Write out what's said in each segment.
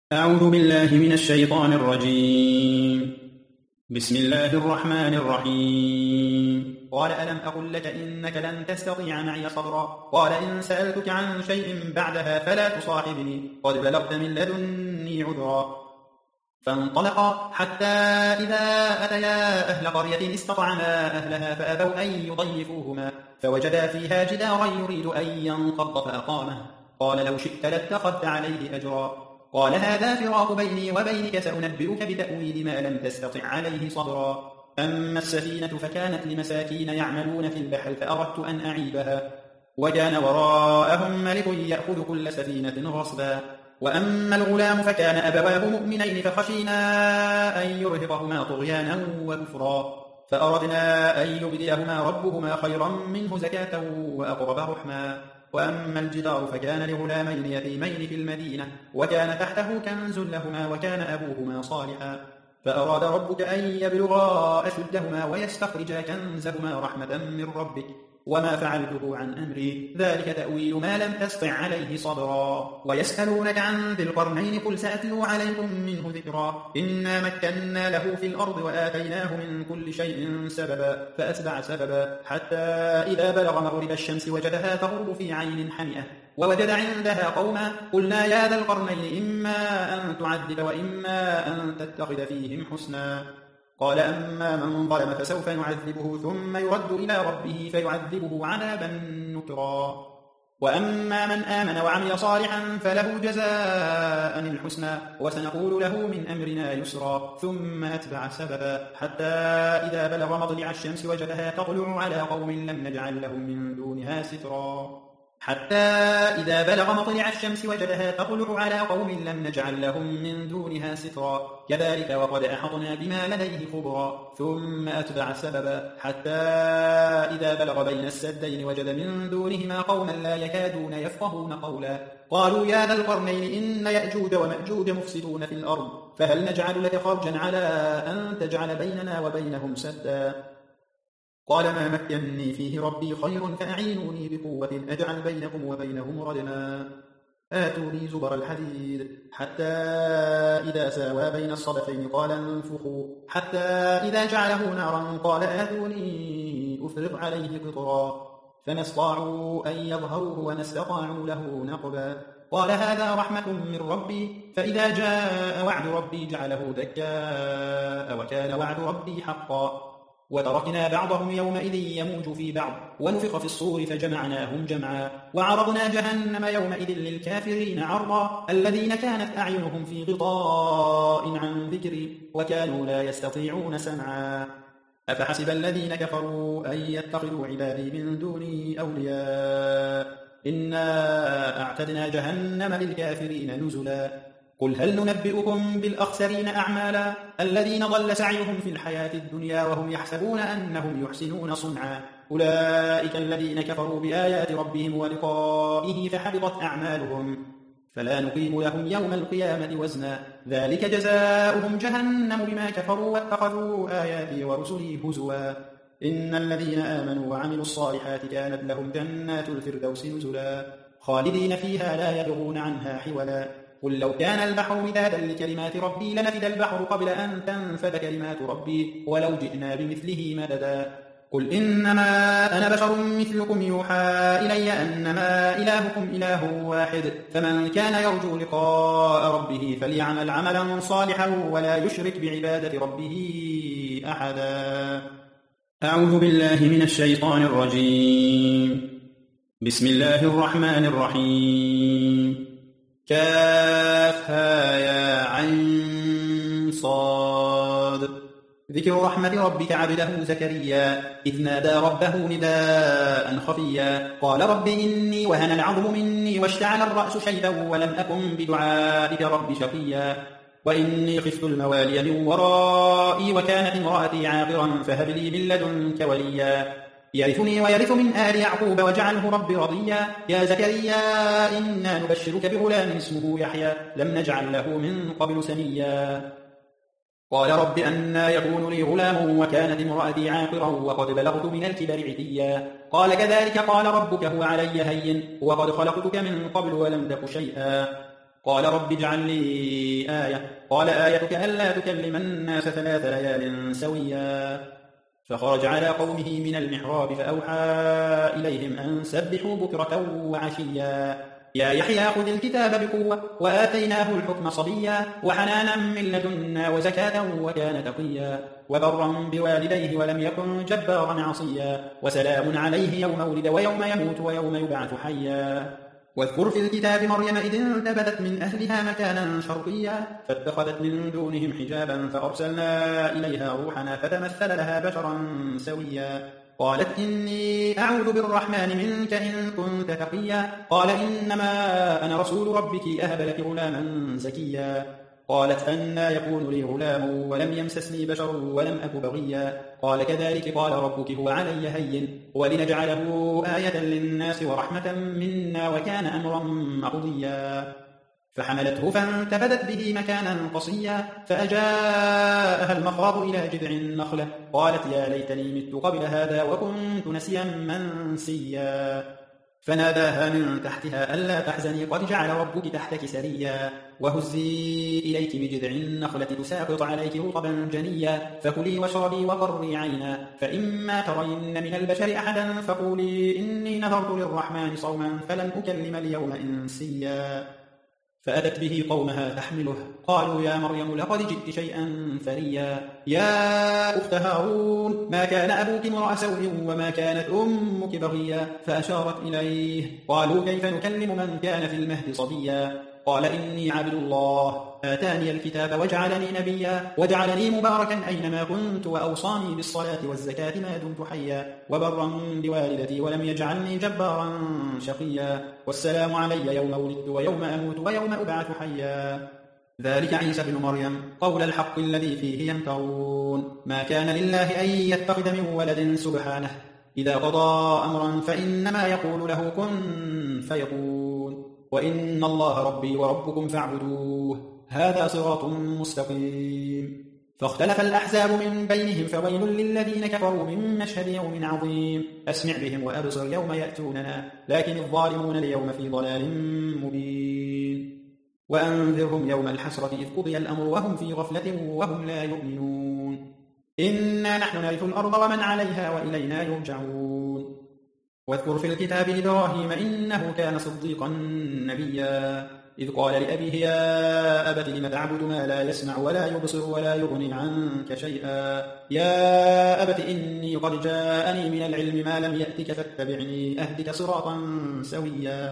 أعوذ بالله من الشيطان الرجيم. بسم الله الرحمن الرحيم. قال ألم أقل لك إنك لن تستطيع معي صبرا. قال إن سألتك عن شيء بعدها فلا تصاحبني قد بلغت من لدني عذرا. فانطلقا حتى إذا أتيا أهل قرية استطعما أهلها فأبوا أن يضيفوهما فوجدا فيها جدارا يريد أن ينقض فأقامه. قال لو شئت لاتخذت عليه أجرا. قال هذا فراق بيني وبينك سأنبئك بتأويل ما لم تستطع عليه صبرا. أما السفينة فكانت لمساكين يعملون في البحر فأردت أن أعيبها وكان وراءهم ملك يأخذ كل سفينة غصبا. وأما الغلام فكان أبواه مؤمنين فخشينا أن يرهقهما طغيانا وكفرا فأردنا أن يبدلهما ربهما خيرا منه زكاة وأقرب رحما. وأما الجدار فكان لغلامين يتيمين في المدينة وكان تحته كنز لهما وكان أبوهما صالحا فأراد ربك أن يبلغا أشدهما ويستخرجا كنزهما رحمة من ربك وما فعلته عن أمري ذلك تأويل ما لم تستطع عليه صبرا. ويسألونك عن ذي القرنين قل سأتلو عليكم منه ذكرا. إنا مكنا له في الأرض وآتيناه من كل شيء سببا فأتبع سببا حتى إذا بلغ مغرب الشمس وجدها تغرب في عين حمئة ووجد عندها قوما قلنا يا ذا القرنين إما أن تعذب وإما أن تتخذ فيهم حسنا. قال أما من ظلم فسوف نعذبه ثم يرد إلى ربه فيعذبه عذابا نكرا. وأما من آمن وعمل صالحا فله جزاء الحسنى وسنقول له من أمرنا يسرا. ثم أتبع سببا حتى إذا بلغ مطلع الشمس وجدها تطلع على قوم لم نجعل لهم من دونها سترا. حتى إذا بلغ مطلع الشمس وجدها تطلع على قوم لم نجعل لهم من دونها سترا كذلك وقد أحطنا بما لديه خبرا. ثم أتبع سببا حتى إذا بلغ بين السدين وجد من دونهما قوما لا يكادون يفقهون قولا قالوا يا ذا القرنين إن يأجوج ومأجوج مفسدون في الأرض فهل نجعل لك خرجا على أن تجعل بيننا وبينهم سدا. قال ما مكنني فيه ربي خير فأعينوني بقوة أجعل بينكم وبينهم ردما. آتوني زبر الحديد حتى إذا ساوى بين الصدفين قال انفخوا حتى إذا جعله نارا قال آتوني أفرغ عليه قطرا فما استطاعوا أن يظهروه وما استطاعوا له نقبا. قال هذا رحمة من ربي فإذا جاء وعد ربي جعله دكاء وكان وعد ربي حقا. وتركنا بعضهم يومئذ يموج في بعض ونفخ في الصور فجمعناهم جمعا وعرضنا جهنم يومئذ للكافرين عرضا الذين كانت أعينهم في غطاء عن ذكري وكانوا لا يستطيعون سمعا. أفحسب الذين كفروا أن يتخذوا عبادي من دوني أولياء إنا أعتدنا جهنم للكافرين نزلا. قل هل ننبئكم بالأخسرين أعمالا الذين ضل سعيهم في الحياة الدنيا وهم يحسبون أنهم يحسنون صنعا أولئك الذين كفروا بآيات ربهم ولقائه فحبطت أعمالهم فلا نقيم لهم يوم القيامة وزنا ذلك جزاؤهم جهنم بما كفروا واتخذوا آياتي ورسلي هزوا. إن الذين آمنوا وعملوا الصالحات كانت لهم جنات الفردوس نزلا خالدين فيها لا يبغون عنها حولا. قل لو كان البحر مدادا لكلمات ربي لنفد البحر قبل أن تنفد كلمات ربي ولو جئنا بمثله مددا. قل إنما أنا بشر مثلكم يوحى إلي أنما إلهكم إله واحد فمن كان يرجو لقاء ربه فليعمل عملا صالحا ولا يشرك بعبادة ربه أحدا. أعوذ بالله من الشيطان الرجيم. بسم الله الرحمن الرحيم. كافها يا عين صاد. ذكر رحمة ربك عبده زكريا إذ نادى ربه نداء خفيا قال رب إني وهن العظم مني واشتعل الرأس شيبا ولم أكن بدعائك رب شقيا وإني خفت الموالي من ورائي وكانت امرأتي عاقرا فهب لي من لدنك وليا يرثني ويرث من آل يعقوب واجعله رب رضيا. يا زكريا إنا نبشرك بغلام اسمه يحيى لم نجعل له من قبل سميا. قال رب أنى يكون لي غلام وكانت امرأتي عاقرا وقد بلغت من الكبر عتيا. قال كذلك قال ربك هو علي هين وقد خلقتك من قبل ولم تك شيئا. قال رب اجعل لي آية. قال آيتك ألا تكلم الناس 3 ليال سويا. فخرج على قومه من المحراب فأوحى إليهم أن سبحوا بكرة وعشيا. يا يحيى خذ الكتاب بقوة وآتيناه الحكم صبيا وحنانا من لدنا وزكاة وكان تقيا وبرا بوالديه ولم يكن جبارا عصيا وسلام عليه يوم ولد ويوم يموت ويوم يبعث حيا. واذكر في الكتاب مريم إذ انتبذت من أهلها مكانا شرقيا فاتخذت من دونهم حجابا فأرسلنا إليها روحنا فتمثل لها بشرا سويا. قالت إني أعوذ بالرحمن منك إن كنت تقيا. قال إنما أنا رسول ربك أهب لك غلاما زكيا. قالت أنى يكون لي غلام ولم يمسسني بشر ولم أك بغيا. قال كذلك قال ربك هو علي هين ولنجعله آية للناس ورحمة منا وكان أمرا مقضيا. فحملته فانتبذت به مكانا قصيا فأجاءها المخاض إلى جذع النخلة قالت يا ليتني مت قبل هذا وكنت نسيا منسيا. فناداها من تحتها ألا تحزني قد جعل ربك تحتك سريا وهزي إليك بجذع النخلة تساقط عليك رطبا جنيا فكلي واشربي وقري عينا فإما ترين من البشر أحدا فقولي إني نذرت للرحمن صوما فلن أكلم اليوم إنسيا. فأتت به قومها تحمله قالوا يا مريم لقد جئت شيئا فريا. يا أخت هارون ما كان أبوك امرأ سوء وما كانت أمك بغيا. فأشارت إليه قالوا كيف نكلم من كان في المهد صبيا. قال إني عبد الله آتاني الكتاب وجعلني نبيا وجعلني مباركا أينما كنت وأوصاني بالصلاة والزكاة ما دمت حيا وبرا بوالدتي ولم يجعلني جبارا شقيا والسلام علي يوم ولدت ويوم أموت ويوم أبعث حيا. ذلك عيسى بن مريم قول الحق الذي فيه يمترون. ما كان لله أن يتخذ من ولد سبحانه إذا قضى أمرا فإنما يقول له كن فيكون وإن الله ربي وربكم فاعبدوه هذا صراط مستقيم. فاختلف الأحزاب من بينهم فويل للذين كفروا من مشهد يوم عظيم. أسمع بهم وأبصر يوم يأتوننا لكن الظالمون اليوم في ضلال مبين. وأنذرهم يوم الحسرة إذ قضي الأمر وهم في غفلة وهم لا يؤمنون. إنا نحن نرث الأرض ومن عليها وإلينا يرجعون. واذكر في الكتاب إبراهيم إنه كان صديقا نبيا إذ قال لأبيه يا أبت لم تعبد ما لا يسمع ولا يبصر ولا يغني عنك شيئا. يا أبت إني قد جاءني من العلم ما لم يأتك فاتبعني أهدك صراطا سويا.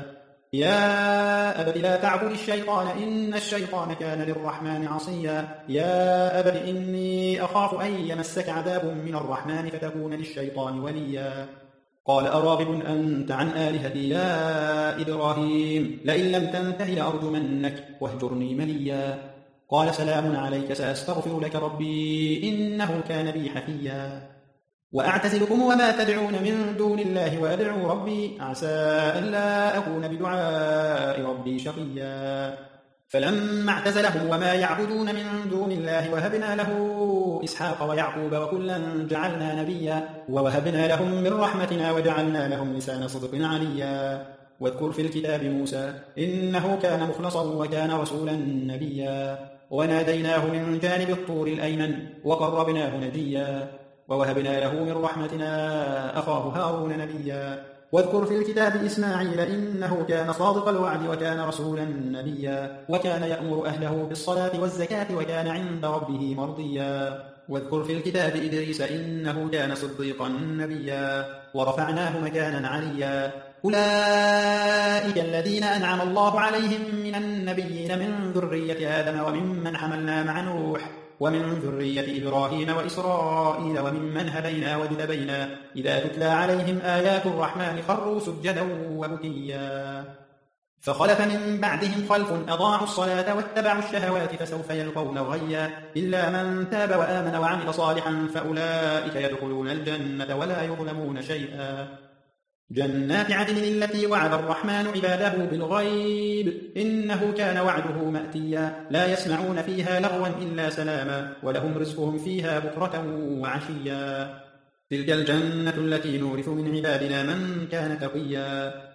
يا أبت لا تعبد الشيطان إن الشيطان كان للرحمن عصيا. يا أبت إني أخاف أن يمسك عذاب من الرحمن فتكون للشيطان وليا. قال أراغب أنت عن آلهتي يا إبراهيم لئن لم تنته لأرجمنك واهجرني مليا. قال سلام عليك سأستغفر لك ربي إنه كان بي حفيا. وأعتزلكم وما تدعون من دون الله وأدعو ربي عسى ألا أكون بدعاء ربي شقيا. فلما اعتزلهم وما يعبدون من دون الله وهبنا له إسحاق ويعقوب وكلا جعلنا نبيا ووهبنا لهم من رحمتنا وجعلنا لهم لسان صدق عليا. واذكر في الكتاب موسى إنه كان مخلصا وكان رسولا نبيا وناديناه من جانب الطور الأيمن وقربناه نجيا ووهبنا له من رحمتنا أخاه هارون نبيا. واذكر في الكتاب إسماعيل إنه كان صادق الوعد وكان رسولا نبيا وكان يأمر أهله بالصلاة والزكاة وكان عند ربه مرضيا. واذكر في الكتاب إدريس إنه كان صديقا نبيا ورفعناه مكانا عليا. أولئك الذين أنعم الله عليهم من النبيين من ذرية آدم وممن حملنا مع نوح ومن ذرية إبراهيم وإسرائيل وممن هدينا واجتبينا إذا تتلى عليهم آيات الرحمن خروا سجدا وبكيا. فخلف من بعدهم خلف أضاعوا الصلاة واتبعوا الشهوات فسوف يلقون غيا إلا من تاب وآمن وعمل صالحا فأولئك يدخلون الجنة ولا يظلمون شيئا. جنات عدن التي وعد الرحمن عباده بالغيب إنه كان وعده مأتيا لا يسمعون فيها لغوا إلا سلاما ولهم رزقهم فيها بكرة وعشيا. تلك الجنة التي نورث من عبادنا من كان تقيا.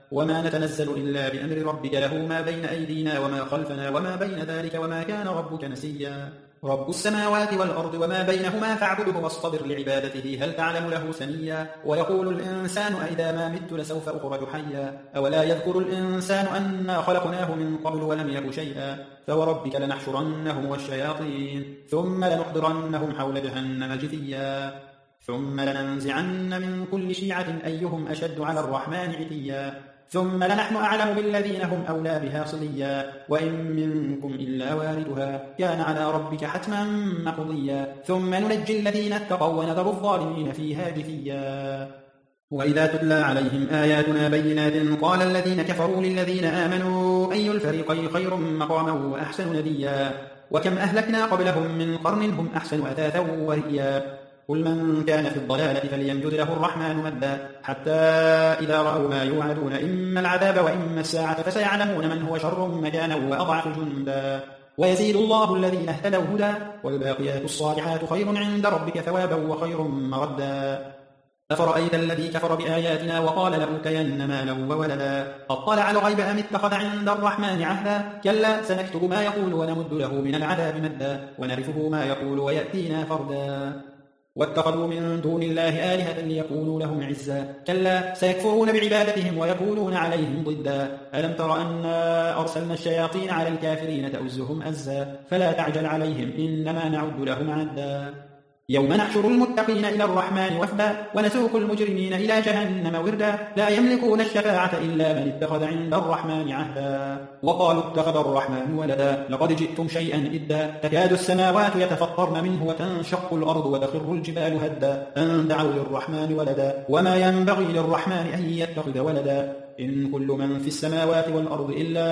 وما نتنزل إلا بأمر ربك له ما بين أيدينا وما خلفنا وما بين ذلك وما كان ربك نسيا رب السماوات والأرض وما بينهما فاعبده واصطبر لعبادته هل تعلم له سميا ويقول الإنسان أئذا ما مت لسوف أخرج حيا أولا يذكر الإنسان أنا خلقناه من قبل ولم يك شيئا فوربك لنحشرنهم والشياطين ثم لنحضرنهم حول جهنم جثيا ثم لننزعن من كل شيعة أيهم أشد على الرحمن عتيا ثم لنحن أعلم بالذين هم أولى بها صليا وإن منكم إلا واردها كان على ربك حتما مقضيا ثم ننجي الذين اتقوا ونذر الظالمين فيها جثيا وإذا تتلى عليهم آياتنا بينات قال الذين كفروا للذين آمنوا أي الفريقين خير مقاما وأحسن نديا وكم أهلكنا قبلهم من قرن هم أحسن أثاثا ورئيا قل من كان في الضلالة فليمدد له الرحمن مدا حتى إذا رأوا ما يوعدون إما العذاب وإما الساعة فسيعلمون من هو شر مكانا وأضعف جندا ويزيد الله الذين اهتدوا هدى والباقيات الصالحات خير عند ربك ثوابا وخير مردا أفرأيت الذي كفر بآياتنا وقال لأوتين مالا وولدا أطلع الغيب أم اتخذ عند الرحمن عهدا كلا سنكتب ما يقول ونمد له من العذاب مدا ونرثه ما يقول ويأتينا فردا واتخذوا من دون الله آلهة ليكونوا لهم عزا كلا سيكفرون بعبادتهم ويكونون عليهم ضدا ألم تر أنا أرسلنا الشياطين على الكافرين تؤزهم أزا فلا تعجل عليهم إنما نعد لهم عدا يوم نحشر المتقين إلى الرحمن وفدا ونسوق المجرمين إلى جهنم وردا لا يملكون الشفاعة إلا من اتخذ عند الرحمن عهدا وقالوا اتخذ الرحمن ولدا لقد جئتم شيئا إدا تكاد السماوات يتفطرن منه وتنشق الأرض وتخر الجبال هدا أن دعوا للرحمن ولدا وما ينبغي للرحمن أن يتخذ ولدا إن كل من في السماوات والأرض إلا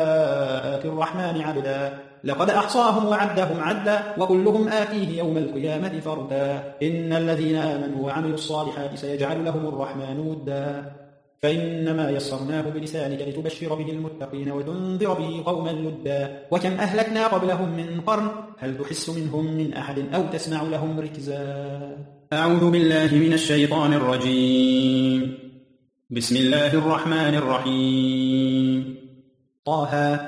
آتي الرحمن عبدا لقد أحصاهم وعدهم عدا وكلهم آتيه يوم القيامة فردا إن الذين آمنوا وعملوا الصالحات سيجعل لهم الرحمن ودا فإنما يسرناه بلسانك لتبشر به المتقين وتنذر به قوما لدا وكم أهلكنا قبلهم من قرن هل تحس منهم من أحد أو تسمع لهم ركزا أعوذ بالله من الشيطان الرجيم بسم الله الرحمن الرحيم طه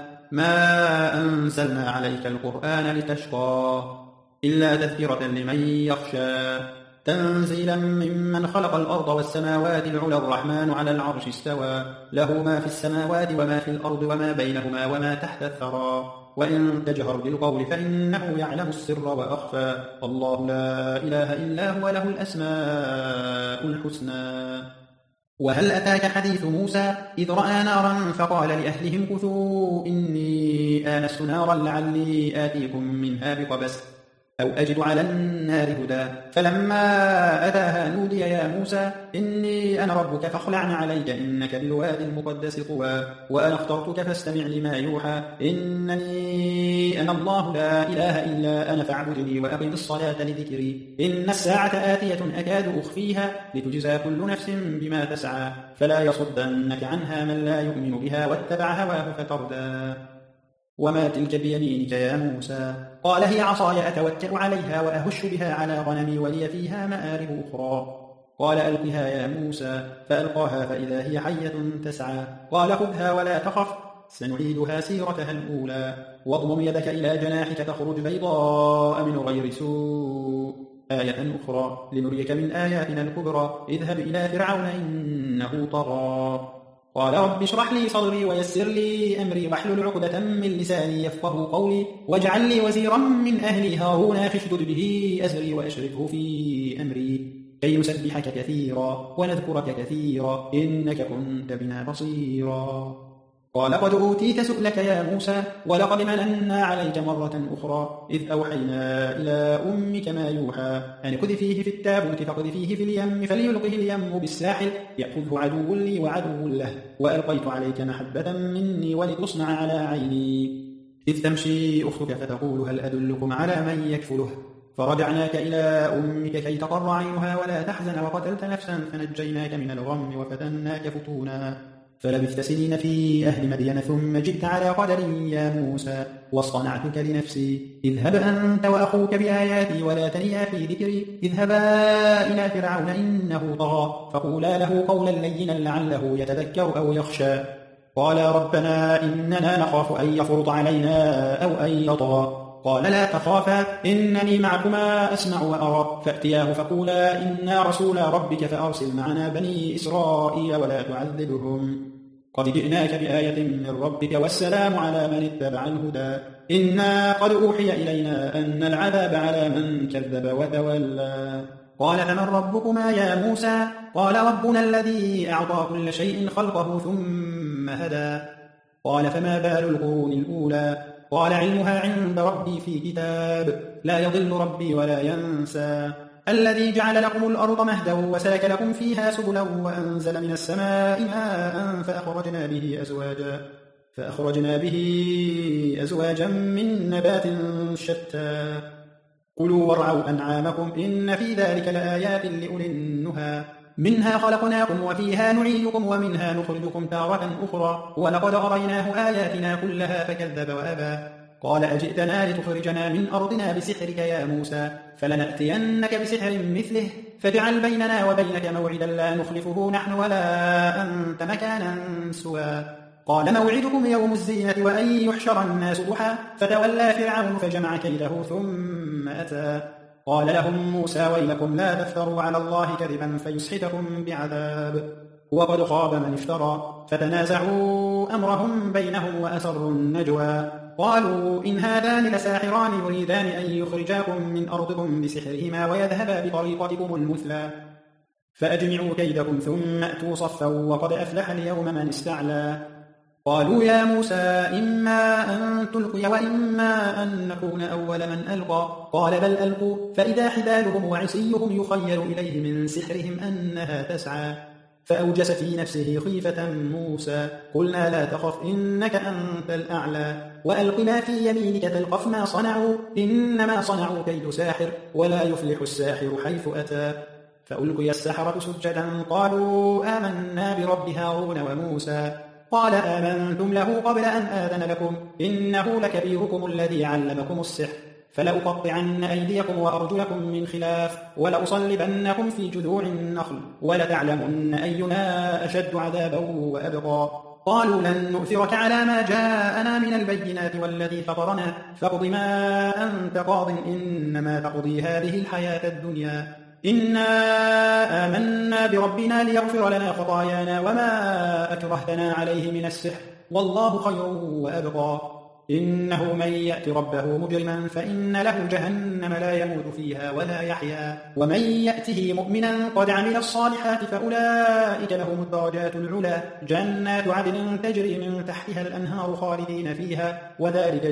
ما أنزلنا عليك القرآن لتشقى إلا تذكرة لمن يخشى تنزيلا ممن خلق الأرض والسماوات العلى الرحمن على العرش استوى له ما في السماوات وما في الأرض وما بينهما وما تحت الثرى وإن تجهر بالقول فإنه يعلم السر وأخفى الله لا إله إلا هو له الأسماء الحسنى وهل أتاك حديث موسى إذ رأى نارا فقال لأهلهم كثوا إني آنست نارا لعلي آتيكم منها بقبس أو أجد على النار هدى فلما أتاها نودي يا موسى إني أنا ربك فاخلع عليك إنك بالوادي المقدس طوى وأنا اخترتك فاستمع لما يوحى إنني أنا الله لا إله إلا أنا فاعبدني وأقم الصلاة لذكري إن الساعة آتية أكاد أخفيها لتجزى كل نفس بما تسعى فلا يصدنك عنها من لا يؤمن بها واتبع هواه فتردى وما تلك بيمينك يا موسى قال هي عصاي أتوكأ عليها وأهش بها على غنمي ولي فيها مآرب أخرى قال ألقها يا موسى فألقاها فإذا هي حية تسعى قال خذها ولا تخف سنعيدها سيرتها الأولى واضمم يدك إلى جناحك تخرج بيضاء من غير سوء آية أخرى لنريك من آياتنا الكبرى اذهب إلى فرعون إنه طغى قال رب اشرح لي صدري ويسر لي أمري واحلل عقدة من لساني يفقه قولي واجعل لي وزيرا من أهلي هارون اشدد به أزري وأشركه في أمري كي نسبحك كثيرا ونذكرك كثيرا إنك كنت بنا بصيرا قال قد أوتيت سؤلك يا موسى ولقد مننا عليك مرة أخرى إذ أوحينا إلى أمك ما يوحى أن اقذفيه في التابوت فاقذفيه في اليم فليلقه اليم بالساحل يأخذه عدو لي وعدو له وألقيت عليك محبة مني ولتصنع على عيني إذ تمشي أختك فتقول هل أدلكم على من يكفله فرجعناك إلى أمك كي تقر عينها ولا تحزن وقتلت نفسا فنجيناك من الغم وفتناك فتونا فلبثت سنين في أهل مدين ثم جئت على قدر يا موسى واصطنعتك لنفسي. اذهب أنت وأخوك بآياتي ولا تنيا في ذكري. اذهبا إلى فرعون إنه طغى فقولا له قولا لينا لعله يتذكر أو يخشى. قالا ربنا إننا نخاف أن يفرط علينا أو أن يطغى. قال لا تخافا إنني معكما أسمع وأرى. فأتياه فقولا إنا رسولا ربك فأرسل معنا بني إسرائيل ولا تعذبهم قد جئناك بآية من ربك والسلام على من اتبع الهدى. إنا قد أوحي إلينا أن العذاب على من كذب وتولى. قال فمن ربكما يا موسى؟ قال ربنا الذي أعطى كل شيء خلقه ثم هدى. قال فما بال القرون الأولى؟ قال علمها عند ربي في كتاب لا يضل ربي ولا ينسى. الذي جعل لكم الأرض مهدا وسلك لكم فيها سبلا وأنزل من السماء ماء فأخرجنا به أزواجا من نبات شتى. كلوا وارعوا أنعامكم إن في ذلك لآيات لأولي النهى. منها خلقناكم وفيها نعيدكم ومنها نخرجكم تارة أخرى ولقد أريناه آياتنا كلها فكذب وأبى. قال أجئتنا لتخرجنا من أرضنا بسحرك يا موسى فلنأتينك بسحر مثله فاجعل بيننا وبينك موعدا لا نخلفه نحن ولا أنت مكانا سوى. قال موعدكم يوم الزينة وأن يحشر الناس ضحى فتولى فرعون فجمع كيده ثم أتى. قال لهم موسى ويلكم لا تفتروا على الله كذبا فيسحتكم بعذاب وقد خاب من افترى. فتنازعوا أمرهم بينهم وأسروا النجوى قالوا إن هذان لساحران يريدان أن يخرجاكم من أرضكم بسحرهما ويذهبا بطريقتكم المثلى فأجمعوا كيدكم ثم أتوا صفا وقد أفلح اليوم من استعلى. قالوا يا موسى إما أن تلقي وإما أن نكون أول من ألقى. قال بل ألقوا فإذا حبالهم وعصيهم يخيل إليه من سحرهم أنها تسعى. فأوجس في نفسه خيفة موسى قلنا لا تخف إنك أنت الأعلى وألق ما في يمينك تلقف ما صنعوا إنما صنعوا كيد ساحر ولا يفلح الساحر حيث أتى. فألقي السحرة سجدا قالوا آمنا برب هارون وموسى. قال آمنتم له قبل أن آذن لكم إنه لكبيركم الذي علمكم السحر فلأقطعن أيديكم وأرجلكم من خلاف ولأصلبنكم في جذوع النخل ولتعلمن أينا أشد عذابا وأبقى. قالوا لن نؤثرك على ما جاءنا من البينات والذي فطرنا فاقض ما أنت قاض إنما تقضي هذه الحياة الدنيا إنا آمنا بربنا ليغفر لنا خطايانا وما أكرهتنا عليه من السحر والله خير وأبقى. إنه من يأت ربه مجرما فإن له جهنم لا يموت فيها ولا يحيا ومن يأته مؤمنا قد عمل الصالحات فأولئك لهم الدرجات العلى جنات عدن تجري من تحتها الأنهار خالدين فيها وذلك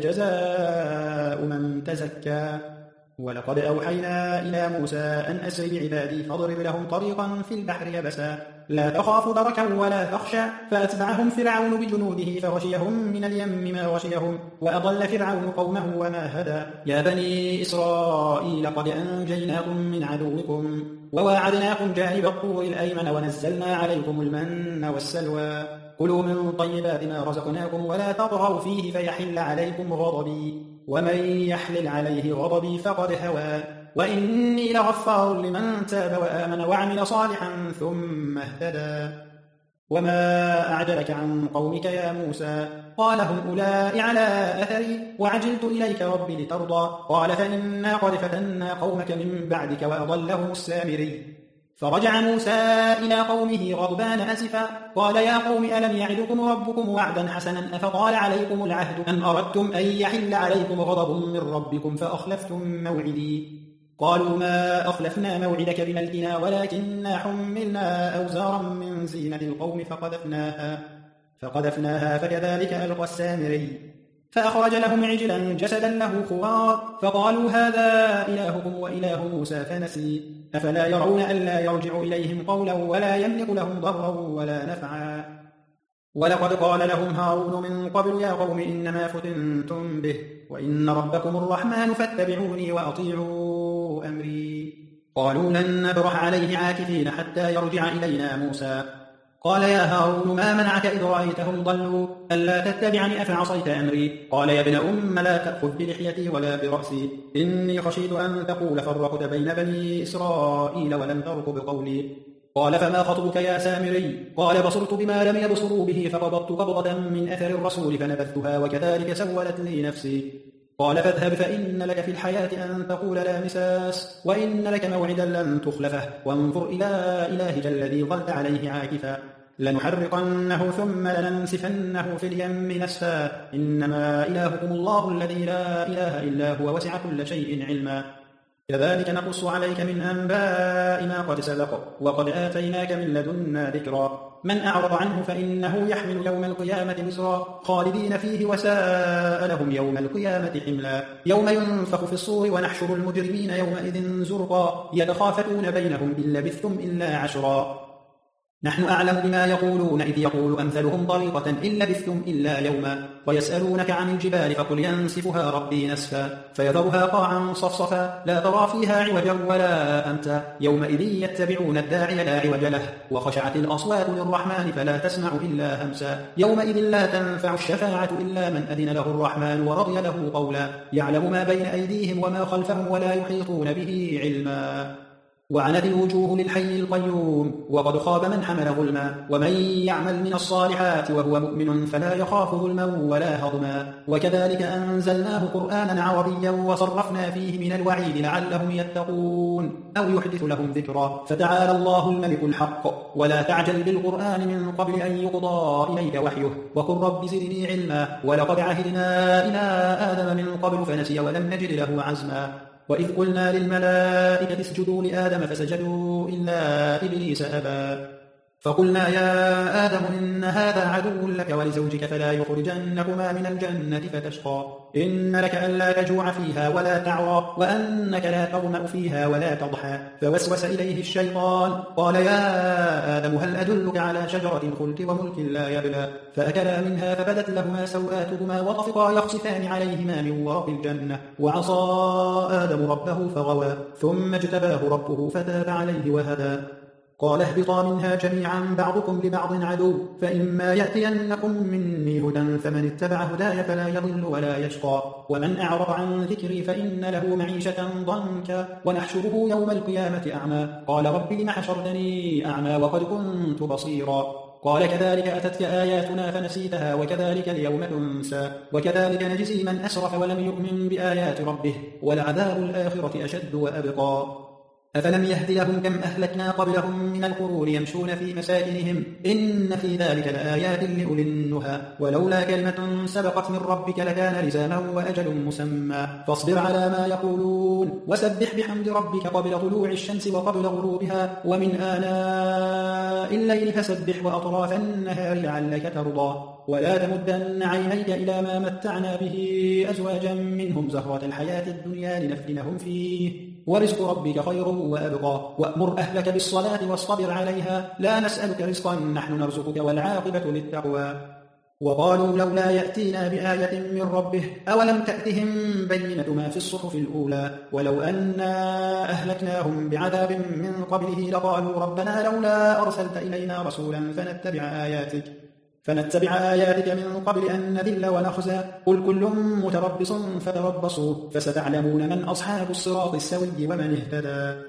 جزاء من تزكى. ولقد أوحينا إلى موسى أن أسر بعبادي فاضرب لهم طريقا في البحر يبسا لا تخاف دركا ولا تخشى. فأتبعهم فرعون بجنوده فغشيهم من اليم ما غشيهم وأضل فرعون قومه وما هدى. يا بني إسرائيل قد أنجيناكم من عدوكم وواعدناكم جانب الطور الأيمن ونزلنا عليكم المن والسلوى. كلوا من طيبات ما رزقناكم ولا تطغوا فيه فيحل عليكم غضبي ومن يحلل عليه غضبي فقد هوى وإني لغفار لمن تاب وآمن وعمل صالحا ثم اهتدى. وما أعجلك عن قومك يا موسى؟ قال هم أولئك على أثري وعجلت إليك ربي لترضى. قال فإنا قد فتنا قومك من بعدك وأضلهم السامري. فرجع موسى إلى قومه غضبان أسفا قال يا قوم ألم يعدكم ربكم وعدا حسنا أفطال عليكم العهد أم أردتم أن يحل عليكم غضب من ربكم فأخلفتم موعدي. قالوا ما أخلفنا موعدك بملكنا ولكننا حملنا أوزارا من زينة القوم فقذفناها فكذلك ألقى السامري. فأخرج لهم عجلا جسدا له خوار فقالوا هذا إلهكم وإله موسى فنسي. أفلا يرون ألا يرجع إليهم قولا ولا يملك لهم ضرا ولا نفعا. ولقد قال لهم هارون من قبل يا قوم إنما فتنتم به وإن ربكم الرحمن فاتبعوني وأطيعوا أمري. قالوا لن نبرح عليه عاكفين حتى يرجع إلينا موسى. قال يا هارون ما منعك إذ رأيتهم ضلوا ألا تتبعني أفعصيت أمري قال يا ابن أم لا تأخذ بلحيتي ولا برأسي إني خشيت أن تقول فرقت بين بني إسرائيل ولم ترقب قولي قال فما خطبك يا سامري قال بصرت بما لم يبصروا به فقبضت قبضة من أثر الرسول فنبذتها وكذلك سولت لي نفسي قال فاذهب فإن لك في الحياة أن تقول لا مساس وإن لك موعدا لن تخلفه وانظر إلى إلهك الذي ظلت عليه عاكفا لنحرقنه ثم لننسفنه في اليم نسفا إنما إلهكم الله الذي لا إله إلا هو وسع كل شيء علما كذلك نقص عليك من أنباء ما قد سبق وقد آتيناك من لدنا ذكرا من أعرض عنه فإنه يحمل يوم القيامة وزرا خالدين فيه وساء لهم يوم القيامة حملا يوم ينفخ في الصور ونحشر المجرمين يومئذ زرقا يتخافتون بينهم إن لبثتم إلا عشرا نحن أعلم بما يقولون إذ يقول أمثلهم طريقة إن لبثتم إلا يوما ويسألونك عن الجبال فقل ينسفها ربي نسفا فيذرها قاعا صفصفا لا ترى فيها عوجا ولا أمتا يومئذ يتبعون الداعي لا عوج له وخشعت الأصوات للرحمن فلا تسمع إلا همسا يومئذ لا تنفع الشفاعة إلا من أذن له الرحمن ورضي له قولا يعلم ما بين أيديهم وما خلفهم ولا يحيطون به علما وعنت الوجوه للحي القيوم وقد خاب من حمل ظلما ومن يعمل من الصالحات وهو مؤمن فلا يخاف ظلما ولا هضما وكذلك أنزلناه قرآنا عربيا وصرفنا فيه من الوعيد لعلهم يتقون أو يحدث لهم ذكرا فتعالى الله الملك الحق ولا تعجل بالقرآن من قبل أن يقضى إليك وحيه وقل رب زدني علما ولقد عهدنا إلى آدم من قبل فنسي ولم نجد له عزما وإذ قلنا للملائكة اسجدوا لآدم فسجدوا إلا إبليس أبى فقلنا يا آدم إن هذا عدو لك ولزوجك فلا يخرجنكما من الجنة فتشقى إن لك ألا تجوع فيها ولا تعرى وأنك لا تظمأ فيها ولا تضحى فوسوس إليه الشيطان قال يا آدم هل أدلك على شجرة الخلد وملك لا يبلى فأكلا منها فبدت لهما سوآتهما وطفقا يخصفان عليهما من ورق الجنة وعصى آدم ربه فغوى ثم اجتباه ربه فتاب عليه وهدى قال اهبطا منها جميعا بعضكم لبعض عدو فإما يأتينكم مني هدى فمن اتبع هداي فلا يضل ولا يشقى ومن أعرض عن ذكري فإن له معيشة ضنكا ونحشره يوم القيامة أعمى قال رب لم حشرتني أعمى وقد كنت بصيرا قال كذلك أتتك آياتنا فنسيتها وكذلك اليوم تنسى وكذلك نجزي من أسرف ولم يؤمن بآيات ربه ولعذاب الآخرة أشد وأبقى أفلم يهد لهم كم أهلكنا قبلهم من القرون يمشون في مساكنهم إن في ذلك لآيات لأولي النهى ولولا كلمة سبقت من ربك لكان لزاما وأجل مسمى فاصبر على ما يقولون وسبح بحمد ربك قبل طلوع الشمس وقبل غروبها ومن آناء الليل فسبح وأطراف النهار لعلك ترضى ولا تمدن عينيك إلى ما متعنا به أزواجا منهم زهرة الحياة الدنيا لنفتنهم فيه ورزق ربك خير وأبقى وأمر أهلك بالصلاة واصطبر عليها لا نسألك رزقا نحن نرزقك والعاقبة للتقوى وقالوا لولا يأتينا بآية من ربه أولم تأتهم بينة ما في الصحف الأولى ولو أنا أهلكناهم بعذاب من قبله لقالوا ربنا لولا أرسلت إلينا رسولا فنتبع آياتك من قبل أن نذل ونخزى قل كل متربص فتربصوا فستعلمون من أصحاب الصراط السوي ومن اهتدى